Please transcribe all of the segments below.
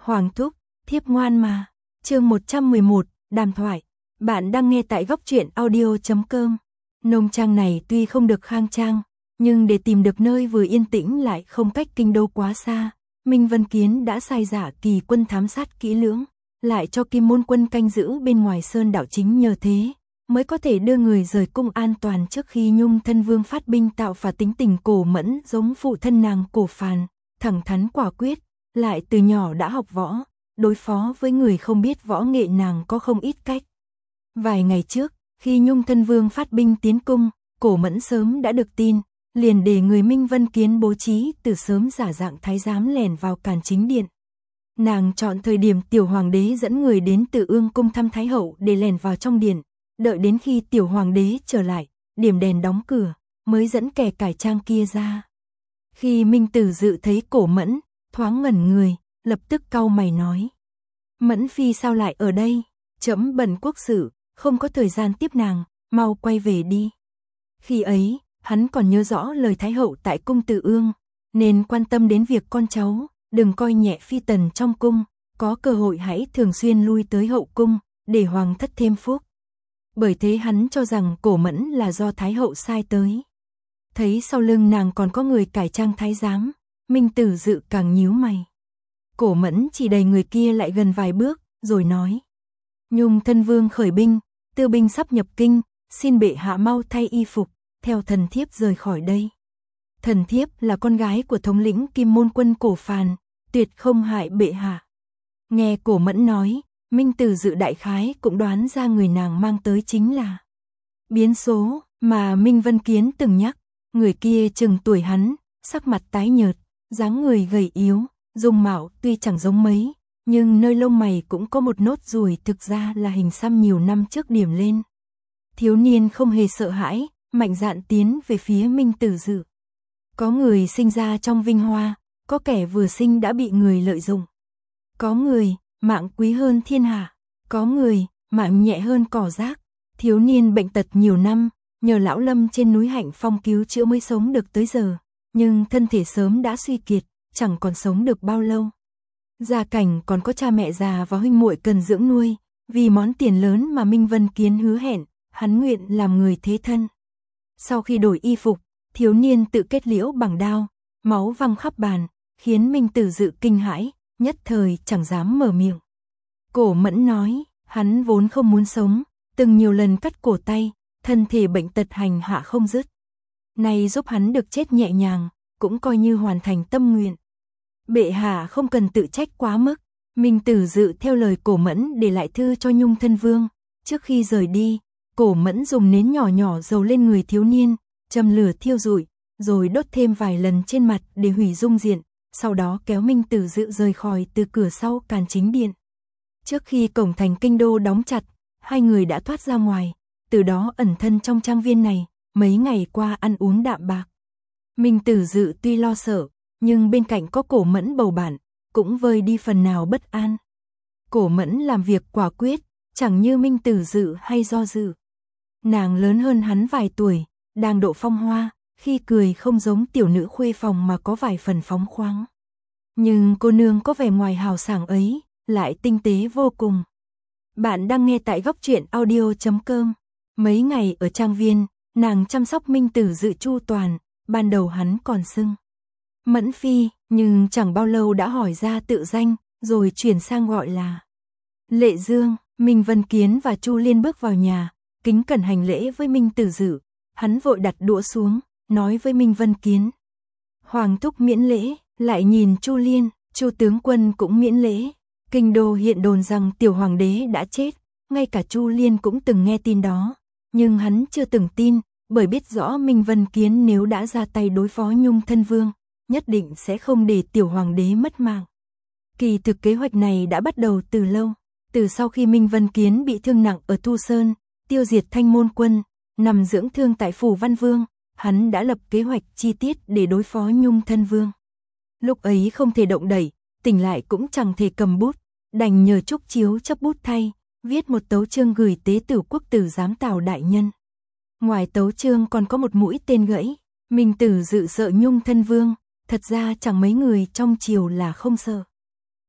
Hoàng thúc, thiếp ngoan mà. Chương 111, đàm thoại. Bạn đang nghe tại góc truyện audio.com. Nông trang này tuy không được khang trang, nhưng để tìm được nơi vừa yên tĩnh lại không cách kinh đô quá xa, Minh Vân Kiến đã sai giả kỳ quân thám sát kỹ lưỡng, lại cho Kim Môn Quân canh giữ bên ngoài sơn đảo, chính nhờ thế mới có thể đưa người rời cung an toàn trước khi Nhung Thân Vương phát binh tạo phá. Tính tình Cổ Mẫn giống phụ thân nàng Cổ Phàn, thẳng thắn quả quyết, lại từ nhỏ đã học võ, đối phó với người không biết võ nghệ nàng có không ít cách. Vài ngày trước, khi Nhung Thân Vương phát binh tiến cung, Cổ Mẫn sớm đã được tin, liền để người Minh Vân Kiến bố trí từ sớm giả dạng thái giám lẻn vào càn chính điện. Nàng chọn thời điểm tiểu hoàng đế dẫn người đến Từ Ương cung thăm thái hậu để lẻn vào trong điện, đợi đến khi tiểu hoàng đế trở lại, điểm đèn đóng cửa, mới dẫn kẻ cải trang kia ra. Khi Minh Tử Dự thấy Cổ Mẫn, thoáng ngẩn người, lập tức cau mày nói: "Mẫn phi sao lại ở đây? Trẫm bận quốc sự, không có thời gian tiếp nàng, mau quay về đi." Khi ấy, hắn còn nhớ rõ lời thái hậu tại cung Từ Ương, nên quan tâm đến việc con cháu, đừng coi nhẹ phi tần trong cung, có cơ hội hãy thường xuyên lui tới hậu cung, để hoàng thất thêm phúc. Bởi thế hắn cho rằng Cổ Mẫn là do thái hậu sai tới. Thấy sau lưng nàng còn có người cải trang thái giám, Minh Tử Dự càng nhíu mày. Cổ Mẫn chỉ đẩy người kia lại gần vài bước, rồi nói: "Nhung Thân Vương khởi binh, tư binh sắp nhập kinh, xin bệ hạ mau thay y phục, theo thần thiếp rời khỏi đây. Thần thiếp là con gái của thống lĩnh Kim Môn Quân Cổ Phàn, tuyệt không hại bệ hạ." Nghe Cổ Mẫn nói, Minh Tử Dự đại khái cũng đoán ra người nàng mang tới chính là biến số mà Minh Vân Kiến từng nhắc. Người kia chừng tuổi hắn, sắc mặt tái nhợt, dáng người gầy yếu, dung mạo tuy chẳng giống mấy, nhưng nơi lông mày cũng có một nốt ruồi, thực ra là hình xăm nhiều năm trước điểm lên. Thiếu niên không hề sợ hãi, mạnh dạn tiến về phía Minh Tử Dự. Có người sinh ra trong vinh hoa, có kẻ vừa sinh đã bị người lợi dụng. Có người, mạng quý hơn thiên hạ, có người, mạng nhẹ hơn cỏ rác. Thiếu niên bệnh tật nhiều năm, nhờ lão Lâm trên núi Hạnh Phong cứu chữa mới sống được tới giờ, nhưng thân thể sớm đã suy kiệt, chẳng còn sống được bao lâu. Gia cảnh còn có cha mẹ già và huynh muội cần dưỡng nuôi, vì món tiền lớn mà Minh Vân Kiến hứa hẹn, hắn nguyện làm người thế thân. Sau khi đổi y phục, thiếu niên tự kết liễu bằng đao, máu văng khắp bàn, khiến Minh Tử Dự kinh hãi, nhất thời chẳng dám mở miệng. Cổ Mẫn nói, hắn vốn không muốn sống, từng nhiều lần cắt cổ tay, thân thể bệnh tật hành hạ không dứt. Nay giúp hắn được chết nhẹ nhàng, cũng coi như hoàn thành tâm nguyện. Bệ hạ không cần tự trách quá mức. Minh Tử Dự theo lời Cổ Mẫn để lại thư cho Nhung Thân Vương. Trước khi rời đi, Cổ Mẫn dùng nến nhỏ nhỏ dầu lên người thiếu niên, châm lửa thiêu rụi, rồi đốt thêm vài lần trên mặt để hủy dung diện, sau đó kéo Minh Tử Dự rời khỏi từ cửa sau càn chính điện. Trước khi cổng thành kinh đô đóng chặt, hai người đã thoát ra ngoài, từ đó ẩn thân trong trang viên này, mấy ngày qua ăn uống đạm bạc. Minh Tử Dự tuy lo sợ, nhưng bên cạnh có Cổ Mẫn bầu bạn, cũng vơi đi phần nào bất an. Cổ Mẫn làm việc quả quyết, chẳng như Minh Tử Dự hay do dự. Nàng lớn hơn hắn vài tuổi, đang độ phong hoa, khi cười không giống tiểu nữ khuê phòng mà có vài phần phóng khoáng. Nhưng cô nương có vẻ ngoài hào sảng ấy, lại tinh tế vô cùng. Bạn đang nghe tại góc truyện audio.com. Mấy ngày ở trang viên, nàng chăm sóc Minh Tử Dự chu toàn, ban đầu hắn còn xưng Mẫn phi, nhưng chẳng bao lâu đã hỏi ra tự danh, rồi chuyển sang gọi là Lệ Dương. Minh Vân Kiến và Chu Liên bước vào nhà, kính cẩn hành lễ với Minh Tử Dự. Hắn vội đặt đũa xuống, nói với Minh Vân Kiến: "Hoàng thúc miễn lễ." Lại nhìn Chu Liên, Chu tướng quân cũng miễn lễ. Kinh đô hiện đồn rằng tiểu hoàng đế đã chết, ngay cả Chu Liên cũng từng nghe tin đó, nhưng hắn chưa từng tin, bởi biết rõ Minh Vân Kiến nếu đã ra tay đối phó Nhung Thân Vương, nhất định sẽ không để tiểu hoàng đế mất mạng. Kỳ thực kế hoạch này đã bắt đầu từ lâu, từ sau khi Minh Vân Kiến bị thương nặng ở Thu Sơn, tiêu diệt Thanh Môn Quân, nằm dưỡng thương tại phủ Văn Vương, hắn đã lập kế hoạch chi tiết để đối phó Nhung Thân Vương. Lúc ấy không thể động đậy, tỉnh lại cũng chẳng thể cầm bút, đành nhờ Trúc Chiếu chấp bút thay, viết một tấu chương gửi tế tử quốc tử giám Tào đại nhân. Ngoài tấu chương còn có một mũi tên gãy. Minh Tử Dự sợ Nhung Thân Vương, thật ra chẳng mấy người trong triều là không sợ.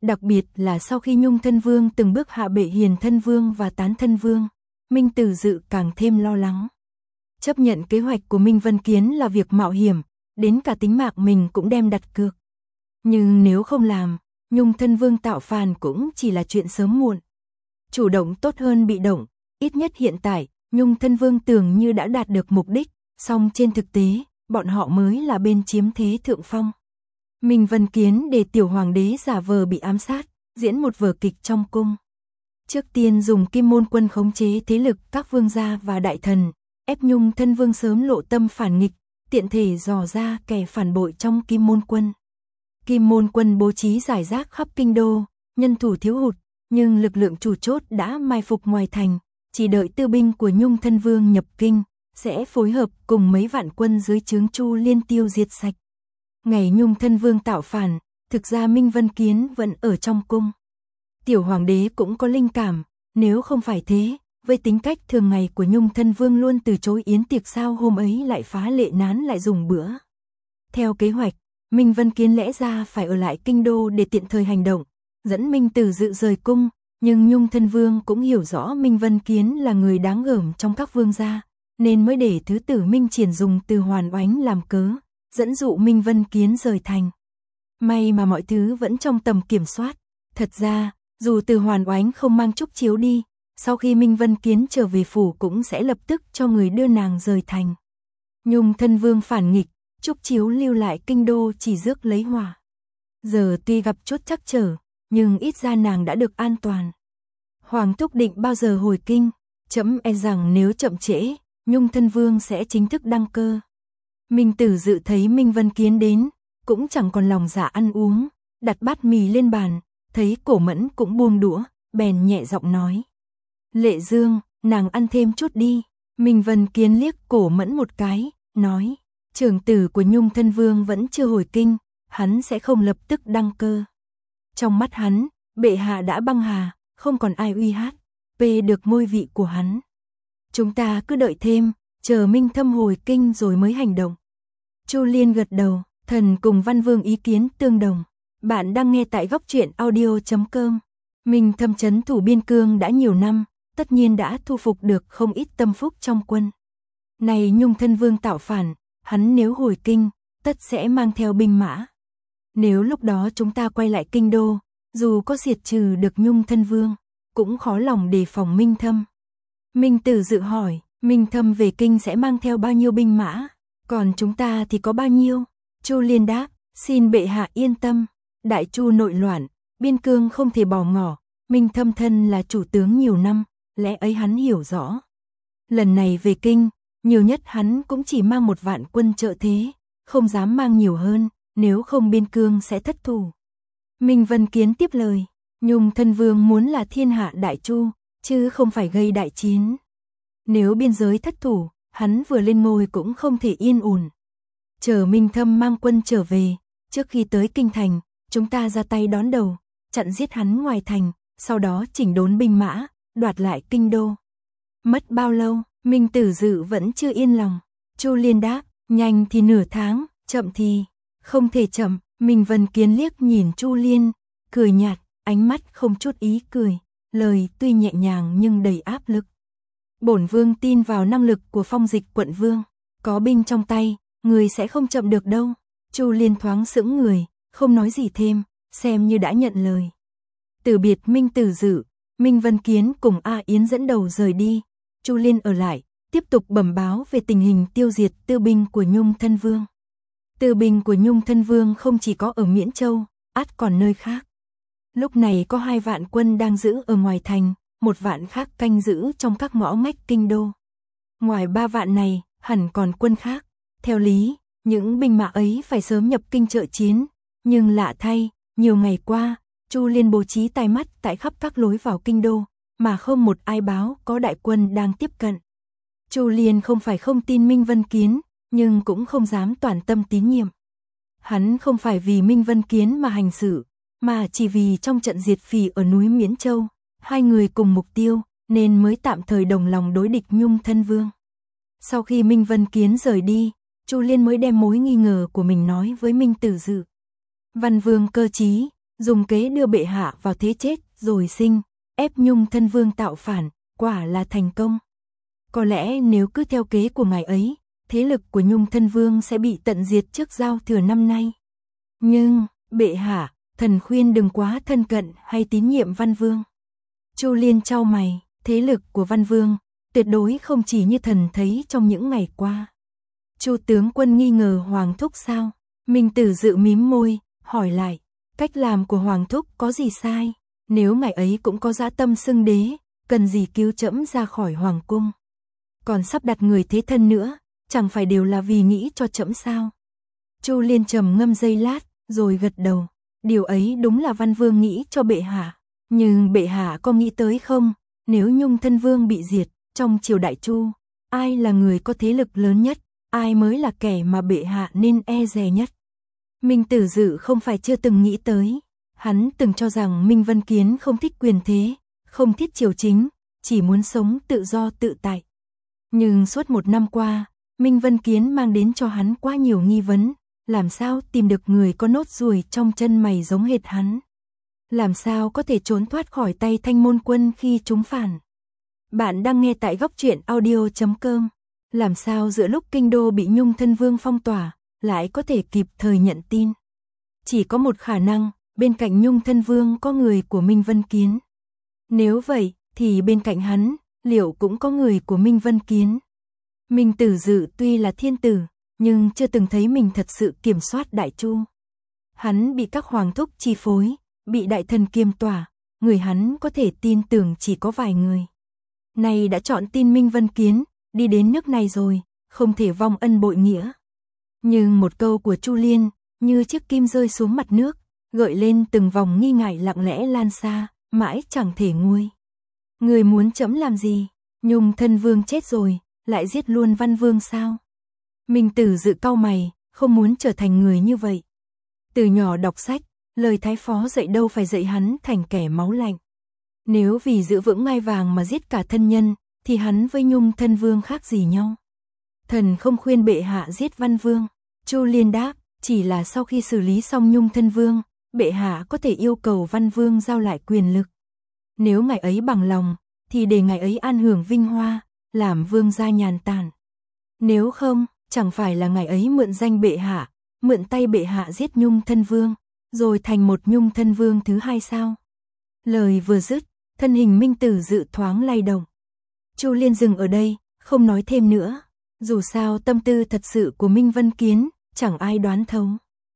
Đặc biệt là sau khi Nhung Thân Vương từng bước hạ bệ Hiền Thân Vương và Tán Thân Vương, Minh Tử Dự càng thêm lo lắng. Chấp nhận kế hoạch của Minh Vân Kiến là việc mạo hiểm, đến cả tính mạng mình cũng đem đặt cược. Nhưng nếu không làm, Nhung Thân Vương tạo phản cũng chỉ là chuyện sớm muộn. Chủ động tốt hơn bị động, ít nhất hiện tại, Nhung Thân Vương tưởng như đã đạt được mục đích, song trên thực tế, bọn họ mới là bên chiếm thế thượng phong. Minh Vân Kiến để tiểu hoàng đế giả vờ bị ám sát, diễn một vở kịch trong cung. Trước tiên dùng Kim Môn Quân khống chế thế lực các vương gia và đại thần, ép Nhung Thân Vương sớm lộ tâm phản nghịch, tiện thể dò ra kẻ phản bội trong Kim Môn Quân. Kim Môn Quân bố trí rải rác khắp kinh đô, nhân thủ thiếu hụt, nhưng lực lượng chủ chốt đã mai phục ngoài thành, chỉ đợi tư binh của Nhung Thân Vương nhập kinh, sẽ phối hợp cùng mấy vạn quân dưới trướng Chu Liên tiêu diệt sạch. Ngày Nhung Thân Vương tạo phản, thực ra Minh Vân Kiến vẫn ở trong cung. Tiểu hoàng đế cũng có linh cảm, nếu không phải thế, với tính cách thường ngày của Nhung Thân Vương luôn từ chối yến tiệc sao hôm ấy lại phá lệ nán lại dùng bữa. Theo kế hoạch, Minh Vân Kiến lẽ ra phải ở lại kinh đô để tiện thời hành động, dẫn Minh Tử Dự rời cung, nhưng Nhung Thân Vương cũng hiểu rõ Minh Vân Kiến là người đáng gờm trong các vương gia, nên mới để thứ tử Minh Triển dùng Từ Hoàn Oánh làm cớ, dẫn dụ Minh Vân Kiến rời thành. May mà mọi thứ vẫn trong tầm kiểm soát. Thật ra, dù Từ Hoàn Oánh không mang trúc chiếu đi, sau khi Minh Vân Kiến trở về phủ cũng sẽ lập tức cho người đưa nàng rời thành. Nhung Thân Vương phản nghịch, trúc chiếu lưu lại kinh đô chỉ rước lấy họa. Giờ tuy gặp chút trắc trở, nhưng ít ra nàng đã được an toàn. Hoàng thúc định bao giờ hồi kinh, trẫm e rằng nếu chậm trễ, Nhung Thân Vương sẽ chính thức đăng cơ. Minh Tử Dự thấy Minh Vân Kiến đến, cũng chẳng còn lòng dạ ăn uống, đặt bát mì lên bàn, thấy Cổ Mẫn cũng buông đũa, bèn nhẹ giọng nói: "Lệ Dương, nàng ăn thêm chút đi." Minh Vân Kiến liếc Cổ Mẫn một cái, nói: "Trưởng tử của Nhung Thân Vương vẫn chưa hồi kinh, hắn sẽ không lập tức đăng cơ. Trong mắt hắn, bệ hạ đã băng hà, không còn ai uy hát, được ngôi vị của hắn. Chúng ta cứ đợi thêm, chờ Minh Thâm hồi kinh rồi mới hành động." Chu Liên gật đầu, thần cùng Văn Vương ý kiến tương đồng. Bạn đang nghe tại Góc Truyện Audio.com. Minh Thâm trấn thủ biên cương đã nhiều năm, tất nhiên đã thu phục được không ít tâm phúc trong quân. Này Nhung Thân Vương tạo phản, hắn nếu hồi kinh, tất sẽ mang theo binh mã. Nếu lúc đó chúng ta quay lại kinh đô, dù có diệt trừ được Nhung Thân Vương, cũng khó lòng đề phòng Minh Thâm. Minh Tử Dự hỏi, Minh Thâm về kinh sẽ mang theo bao nhiêu binh mã, còn chúng ta thì có bao nhiêu? Chu Liên đáp, xin bệ hạ yên tâm, Đại Chu nội loạn, biên cương không thể bỏ ngỏ, Minh Thâm thân là chủ tướng nhiều năm, lẽ ấy hắn hiểu rõ. Lần này về kinh, nhiều nhất hắn cũng chỉ mang 1 vạn quân trợ thế, không dám mang nhiều hơn, nếu không biên cương sẽ thất thủ. Minh Vân Kiến tiếp lời, Nhung Thân Vương muốn là thiên hạ Đại Chu, chứ không phải gây đại chiến. Nếu biên giới thất thủ, hắn vừa lên ngôi cũng không thể yên ổn. Chờ Minh Thâm mang quân trở về, trước khi tới kinh thành, chúng ta ra tay đón đầu, chặn giết hắn ngoài thành, sau đó chỉnh đốn binh mã, đoạt lại kinh đô. Mất bao lâu, Minh Tử Dự vẫn chưa yên lòng. Chu Liên đáp, nhanh thì nửa tháng, chậm thì không thể chậm. Minh Vân Kiến liếc nhìn Chu Liên, cười nhạt, ánh mắt không chút ý cười, lời tuy nhẹ nhàng nhưng đầy áp lực. Bổn vương tin vào năng lực của Phong Dịch quận vương, có binh trong tay, người sẽ không chậm được đâu. Chu Liên thoáng sững người, không nói gì thêm, xem như đã nhận lời. Từ biệt Minh Tử Dự, Minh Vân Kiến cùng A Yến dẫn đầu rời đi. Chu Liên ở lại, tiếp tục bẩm báo về tình hình tiêu diệt tư binh của Nhung Thân Vương. Tư binh của Nhung Thân Vương không chỉ có ở Miễn Châu, ắt còn nơi khác. Lúc này có 2 vạn quân đang giữ ở ngoài thành, 1 vạn khác canh giữ trong các ngõ ngách kinh đô. Ngoài 3 vạn này, hẳn còn quân khác. Theo lý, những binh mã ấy phải sớm nhập kinh trợ chiến, nhưng lạ thay, nhiều ngày qua, Chu Liên bố trí tai mắt tại khắp các lối vào kinh đô, mà không một ai báo có đại quân đang tiếp cận. Chu Liên không phải không tin Minh Vân Kiến, nhưng cũng không dám toàn tâm tín nhiệm. Hắn không phải vì Minh Vân Kiến mà hành sự, mà chỉ vì trong trận diệt phỉ ở núi Miễn Châu, 2 người cùng mục tiêu, nên mới tạm thời đồng lòng đối địch Nhung Thân Vương. Sau khi Minh Vân Kiến rời đi, Chu Liên mới đem mối nghi ngờ của mình nói với Minh Tử Dự. Văn Vương cơ trí, dùng kế đưa bệ hạ vào thế chết rồi sinh, ép Nhung thân vương tạo phản, quả là thành công. Có lẽ nếu cứ theo kế của ngài ấy, thế lực của Nhung thân vương sẽ bị tận diệt trước giao thừa năm nay. Nhưng, bệ hạ, thần khuyên đừng quá thân cận hay tín nhiệm Văn Vương. Chu Liên chau mày, thế lực của Văn Vương tuyệt đối không chỉ như thần thấy trong những ngày qua. Chu tướng quân nghi ngờ Hoàng thúc sao? Minh Tử Dự mím môi, hỏi lại, cách làm của Hoàng thúc có gì sai? Nếu ngài ấy cũng có dã tâm xưng đế, cần gì cứu trẫm ra khỏi hoàng cung? Còn sắp đặt người thế thân nữa, chẳng phải đều là vì nghĩ cho trẫm sao? Chu Liên trầm ngâm giây lát, rồi gật đầu. Điều ấy đúng là Văn Vương nghĩ cho bệ hạ. Nhưng bệ hạ có nghĩ tới không? Nếu Nhung thân vương bị diệt, trong triều đại Chu, ai là người có thế lực lớn nhất? Ai mới là kẻ mà bệ hạ nên e dè nhất? Minh Tử Dự không phải chưa từng nghĩ tới. Hắn từng cho rằng Minh Vân Kiến không thích quyền thế, không thích triều chính, chỉ muốn sống tự do tự tại. Nhưng suốt một năm qua, Minh Vân Kiến mang đến cho hắn quá nhiều nghi vấn. Làm sao tìm được người có nốt ruồi trong chân mày giống hệt hắn? Làm sao có thể trốn thoát khỏi tay Thanh Môn Quân khi chúng phản? Bạn đang nghe tại góc truyện audio.com. Làm sao giữa lúc kinh đô bị Nhung thân vương phong tỏa, lại có thể kịp thời nhận tin? Chỉ có một khả năng, bên cạnh Nhung thân vương có người của Minh Vân Kiến. Nếu vậy, thì bên cạnh hắn, liệu cũng có người của Minh Vân Kiến? Minh Tử Dự tuy là thiên tử, nhưng chưa từng thấy mình thật sự kiểm soát Đại Chu. Hắn bị các hoàng thúc chi phối, bị đại thần kiêm tỏa, người hắn có thể tin tưởng chỉ có vài người. Nay đã chọn tin Minh Vân Kiến, đi đến nước này rồi, không thể vong ân bội nghĩa. Nhưng một câu của Chu Liên, như chiếc kim rơi xuống mặt nước, gợi lên từng vòng nghi ngại lặng lẽ lan xa, mãi chẳng thể nguôi. Người muốn trẫm làm gì? Nhung thân vương chết rồi, lại giết luôn Văn Vương sao? Minh Tử Dự cau mày, không muốn trở thành người như vậy. Từ nhỏ đọc sách, lời thái phó dạy đâu phải dạy hắn thành kẻ máu lạnh. Nếu vì giữ vững ngai vàng mà giết cả thân nhân, thì hắn với Nhung thân vương khác gì nhau? Thần không khuyên bệ hạ giết Văn Vương. Chu Liên đáp, chỉ là sau khi xử lý xong Nhung thân vương, bệ hạ có thể yêu cầu Văn Vương giao lại quyền lực. Nếu ngài ấy bằng lòng, thì để ngài ấy an hưởng vinh hoa, làm vương gia nhàn tản. Nếu không, chẳng phải là ngài ấy mượn danh bệ hạ, mượn tay bệ hạ giết Nhung thân vương, rồi thành một Nhung thân vương thứ hai sao? Lời vừa dứt, thân hình Minh Tử Dự thoáng lay động. Chu Liên dừng ở đây, không nói thêm nữa. Dù sao tâm tư thật sự của Minh Vân Kiến, chẳng ai đoán thấu.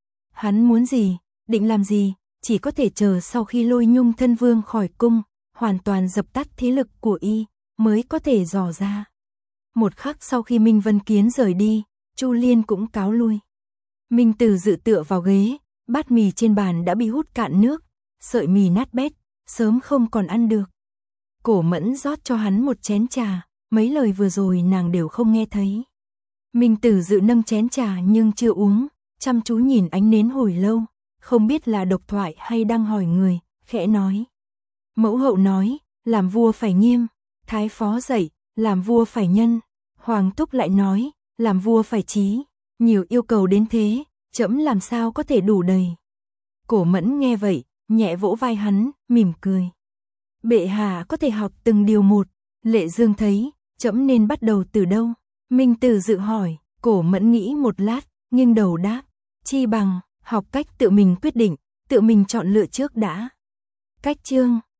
Hắn muốn gì, định làm gì, chỉ có thể chờ sau khi lôi Nhung thân vương khỏi cung, hoàn toàn dập tắt thế lực của y, mới có thể dò ra. Một khắc sau khi Minh Vân Kiến rời đi, Chu Liên cũng cáo lui. Minh Tử Dự tựa vào ghế, bát mì trên bàn đã bị hút cạn nước, sợi mì nát bét, sớm không còn ăn được. Cổ Mẫn rót cho hắn một chén trà, mấy lời vừa rồi nàng đều không nghe thấy. Minh Tử Dự nâng chén trà nhưng chưa uống, chăm chú nhìn ánh nến hồi lâu, không biết là độc thoại hay đang hỏi người, khẽ nói. Mẫu hậu nói, làm vua phải nghiêm, thái phó dạy, làm vua phải nhân, hoàng thúc lại nói, làm vua phải trí, nhiều yêu cầu đến thế, trẫm làm sao có thể đủ đầy. Cổ Mẫn nghe vậy, nhẹ vỗ vai hắn, mỉm cười. Bệ hạ có thể học từng điều một, Lệ Dương thấy, trẫm nên bắt đầu từ đâu? Minh Tử Dự hỏi, Cổ Mẫn nghĩ một lát, nghiêng đầu đáp, chi bằng, học cách tự mình quyết định, tự mình chọn lựa trước đã. Cách chương